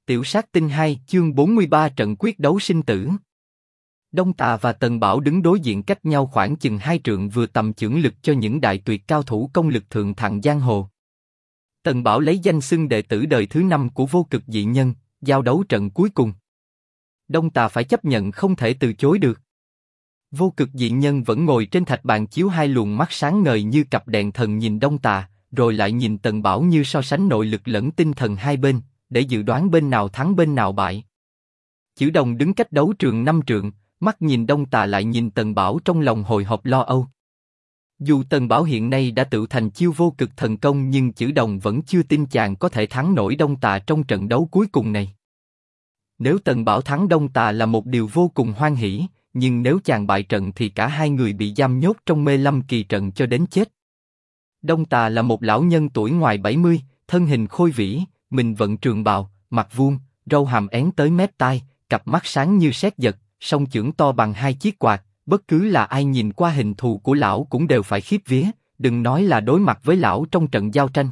Tiểu sát tinh 2, chương 43 trận quyết đấu sinh tử. Đông Tà và Tần Bảo đứng đối diện cách nhau khoảng chừng 2 trượng vừa tầm chưởng lực cho những đại tuyệt cao thủ công lực thượng thặng giang hồ. Tần Bảo lấy danh xưng đệ tử đời thứ 5 của vô cực dị nhân, giao đấu trận cuối cùng. Đông Tà phải chấp nhận không thể từ chối được. Vô cực dị nhân vẫn ngồi trên thạch bàn chiếu hai luồng mắt sáng ngời như cặp đèn thần nhìn Đông Tà, rồi lại nhìn Tần Bảo như so sánh nội lực lẫn tinh thần hai bên, để dự đoán bên nào thắng bên nào bại. Chữ Đồng đứng cách đấu trường 5 trượng, mắt nhìn Đông Tà lại nhìn Tần Bảo trong lòng hồi hộp lo âu. Dù Tần Bảo hiện nay đã tự thành chiêu vô cực thần công nhưng Chữ Đồng vẫn chưa tin chàng có thể thắng nổi Đông Tà trong trận đấu cuối cùng này. Nếu Tần Bảo thắng Đông Tà là một điều vô cùng hoan hỉ, nhưng nếu chàng bại trận thì cả hai người bị giam nhốt trong mê lâm kỳ trận cho đến chết. Đông Tà là một lão nhân tuổi ngoài 70, thân hình khôi vĩ, mình vận trường bào, mặt vuông, râu hàm én tới mép tai, cặp mắt sáng như sét giật, song chưởng to bằng 2 chiếc quạt, bất cứ là ai nhìn qua hình thù của lão cũng đều phải khiếp vía, đừng nói là đối mặt với lão trong trận giao tranh.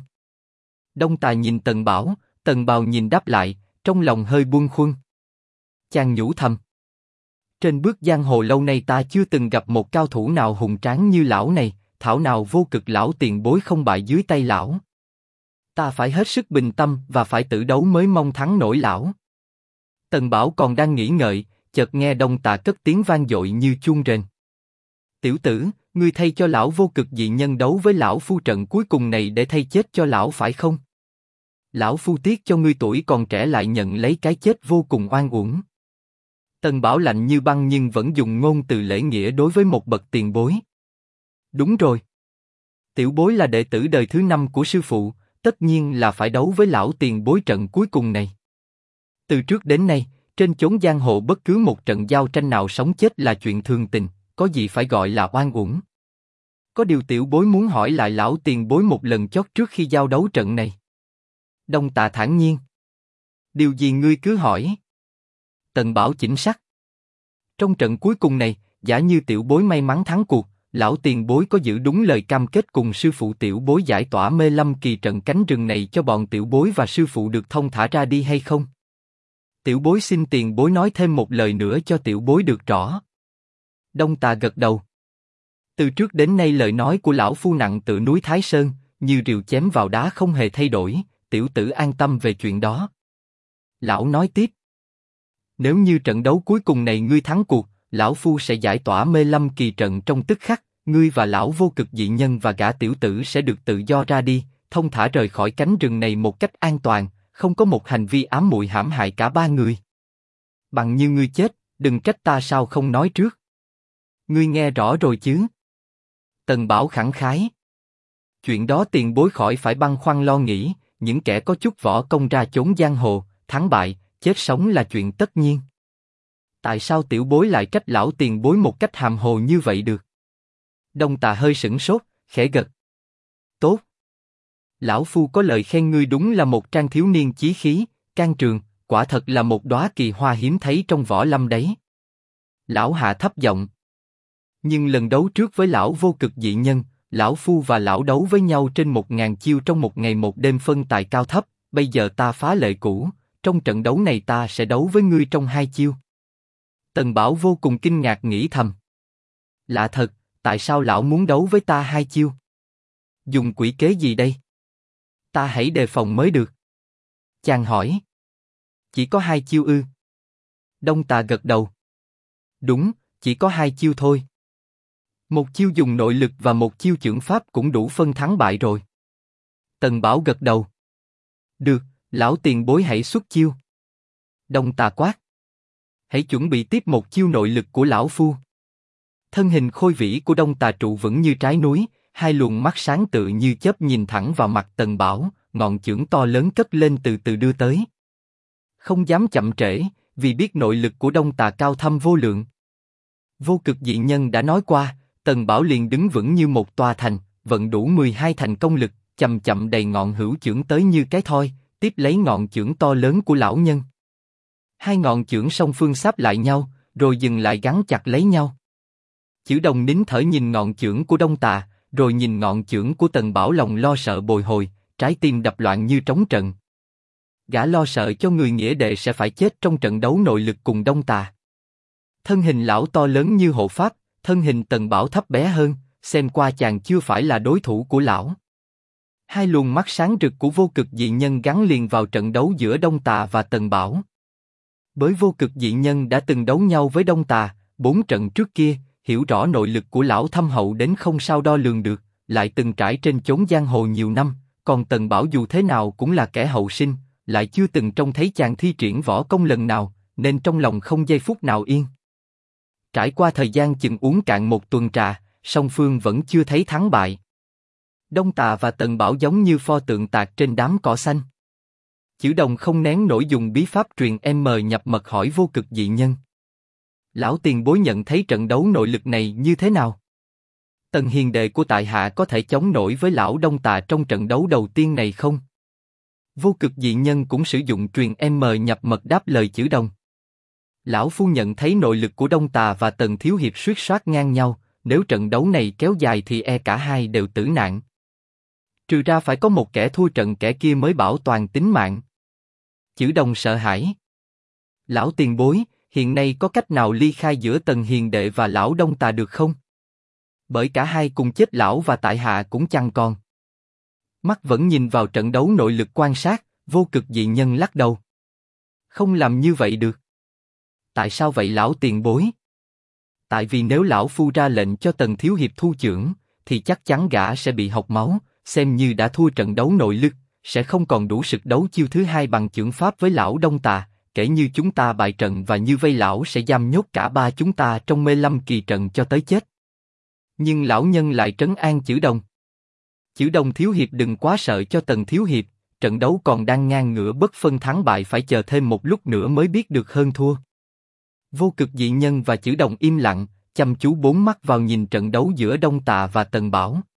Đông Tà nhìn Tần Bảo, Tần Bào nhìn đáp lại, trong lòng hơi buông khuâng. Chàng nhủ thầm: trên bước giang hồ lâu nay ta chưa từng gặp một cao thủ nào hùng tráng như lão này, thảo nào vô cực lão tiền bối không bại dưới tay lão. Ta phải hết sức bình tâm và phải tự đấu mới mong thắng nổi lão. Tần Bảo còn đang nghĩ ngợi, chợt nghe Đông Tà cất tiếng vang dội như chuông rền. Tiểu tử, ngươi thay cho lão vô cực dị nhân đấu với lão phu trận cuối cùng này để thay chết cho lão phải không? Lão phu tiếc cho ngươi tuổi còn trẻ lại nhận lấy cái chết vô cùng oan uổng. Tần Bảo lạnh như băng nhưng vẫn dùng ngôn từ lễ nghĩa đối với một bậc tiền bối. Đúng rồi. Tiểu bối là đệ tử đời thứ 5 của sư phụ, tất nhiên là phải đấu với lão tiền bối trận cuối cùng này. Từ trước đến nay, trên chốn giang hồ bất cứ một trận giao tranh nào sống chết là chuyện thường tình, có gì phải gọi là oan uổng. Có điều tiểu bối muốn hỏi lại lão tiền bối một lần chót trước khi giao đấu trận này. Đông Tà thản nhiên. Điều gì ngươi cứ hỏi. Tần Bảo chỉnh sắc. Trong trận cuối cùng này, giả như tiểu bối may mắn thắng cuộc, lão tiền bối có giữ đúng lời cam kết cùng sư phụ tiểu bối giải tỏa mê lâm kỳ trận cánh rừng này cho bọn tiểu bối và sư phụ được thông thả ra đi hay không? Tiểu bối xin tiền bối nói thêm một lời nữa cho tiểu bối được rõ. Đông Tà gật đầu. Từ trước đến nay lời nói của lão phu nặng tựa núi Thái Sơn, như rìu chém vào đá không hề thay đổi, tiểu tử an tâm về chuyện đó. Lão nói tiếp. Nếu như trận đấu cuối cùng này ngươi thắng cuộc, lão phu sẽ giải tỏa mê lâm kỳ trận trong tức khắc, ngươi và lão vô cực dị nhân và gã tiểu tử sẽ được tự do ra đi, thông thả rời khỏi cánh rừng này một cách an toàn, không có một hành vi ám muội hãm hại cả ba người. Bằng như ngươi chết, đừng trách ta sao không nói trước. Ngươi nghe rõ rồi chứ? Tần Bảo khẳng khái. Chuyện đó tiền bối khỏi phải băn khoăn lo nghĩ, những kẻ có chút võ công ra chốn giang hồ, thắng bại, chết sống là chuyện tất nhiên. Tại sao tiểu bối lại trách lão tiền bối một cách hàm hồ như vậy được? Đông Tà hơi sửng sốt, khẽ gật. Tốt. Lão phu có lời khen ngươi đúng là một trang thiếu niên chí khí, can trường, quả thật là một đóa kỳ hoa hiếm thấy trong võ lâm đấy. Lão hạ thấp giọng. Nhưng lần đấu trước với lão vô cực dị nhân, lão phu và lão đấu với nhau trên 1000 chiêu trong một ngày một đêm phân tài cao thấp, bây giờ ta phá lệ cũ, trong trận đấu này ta sẽ đấu với ngươi trong 2 chiêu. Tần Bảo vô cùng kinh ngạc nghĩ thầm. Lạ thật, tại sao lão muốn đấu với ta 2 chiêu? Dùng quỷ kế gì đây? Ta hãy đề phòng mới được. Chàng hỏi. Chỉ có 2 chiêu ư? Đông Tà gật đầu. Đúng, chỉ có 2 chiêu thôi. Một chiêu dùng nội lực và một chiêu chưởng pháp cũng đủ phân thắng bại rồi. Tần Bảo gật đầu. Được, lão tiền bối hãy xuất chiêu. Đông Tà quát. Hãy chuẩn bị tiếp một chiêu nội lực của lão phu. Thân hình khôi vĩ của Đông Tà trụ vững như trái núi, hai luồng mắt sáng tự như chớp nhìn thẳng vào mặt Tần Bảo, ngọn chưởng to lớn cất lên từ từ đưa tới. Không dám chậm trễ, vì biết nội lực của Đông Tà cao thâm vô lượng. Vô cực dị nhân đã nói qua, Tần Bảo liền đứng vững như một tòa thành, vận đủ 12 thành công lực, chậm chậm đầy ngọn hữu chưởng tới như cái thoi, tiếp lấy ngọn chưởng to lớn của lão nhân. Hai ngọn chưởng song phương sáp lại nhau, rồi dừng lại gắn chặt lấy nhau. Chữ Đồng nín thở nhìn ngọn chưởng của Đông Tà, rồi nhìn ngọn chưởng của Tần Bảo, lòng lo sợ bồi hồi, trái tim đập loạn như trống trận. Gã lo sợ cho người nghĩa đệ sẽ phải chết trong trận đấu nội lực cùng Đông Tà. Thân hình lão to lớn như hộ pháp, thân hình Tần Bảo thấp bé hơn, xem qua chàng chưa phải là đối thủ của lão. Hai luồng mắt sáng rực của vô cực dị nhân gắn liền vào trận đấu giữa Đông Tà và Tần Bảo. Bởi vô cực dị nhân đã từng đấu nhau với Đông Tà, 4 trận trước kia, hiểu rõ nội lực của lão thâm hậu đến không sao đo lường được, lại từng trải trên chốn giang hồ nhiều năm, còn Tần Bảo dù thế nào cũng là kẻ hậu sinh, lại chưa từng trông thấy chàng thi triển võ công lần nào, nên trong lòng không giây phút nào yên. Trải qua thời gian chừng uống cạn một tuần trà, song phương vẫn chưa thấy thắng bại. Đông Tà và Tần Bảo giống như pho tượng tạc trên đám cỏ xanh. Chữ Đồng không nén nổi dùng bí pháp truyền nhập mật hỏi vô cực dị nhân. Lão tiền bối nhận thấy trận đấu nội lực này như thế nào? Tần hiền đệ của tại hạ có thể chống nổi với lão Đông Tà trong trận đấu đầu tiên này không? Vô cực dị nhân cũng sử dụng truyền nhập mật đáp lời Chữ Đồng. Lão phu nhận thấy nội lực của Đông Tà và Tần thiếu hiệp suýt soát ngang nhau, nếu trận đấu này kéo dài thì cả hai đều tử nạn. Trừ ra phải có một kẻ thua trận kẻ kia mới bảo toàn tính mạng. Chữ Đồng sợ hãi. Lão tiền bối, hiện nay có cách nào ly khai giữa Tần hiền đệ và lão Đông Tà được không? Bởi cả hai cùng chết lão và tại hạ cũng chẳng còn. Mắt vẫn nhìn vào trận đấu nội lực quan sát, vô cực dị nhân lắc đầu. Không làm như vậy được. Tại sao vậy lão tiền bối? Tại vì nếu lão phu ra lệnh cho Tần thiếu hiệp thu chưởng, thì chắc chắn gã sẽ bị hộc máu, xem như đã thua trận đấu nội lực, sẽ không còn đủ sức đấu chiêu thứ hai bằng chưởng pháp với lão Đông Tà. Kể như chúng ta bại trận và như vây lão sẽ giam nhốt cả ba chúng ta trong mê lâm kỳ trận cho tới chết. Nhưng lão nhân lại trấn an Chữ Đồng. Chữ Đồng thiếu hiệp đừng quá sợ cho Tần thiếu hiệp, trận đấu còn đang ngang ngửa bất phân thắng bại, phải chờ thêm một lúc nữa mới biết được hơn thua. Vô cực dị nhân và Chữ Đồng im lặng, chăm chú bốn mắt vào nhìn trận đấu giữa Đông Tà và Tần Bảo.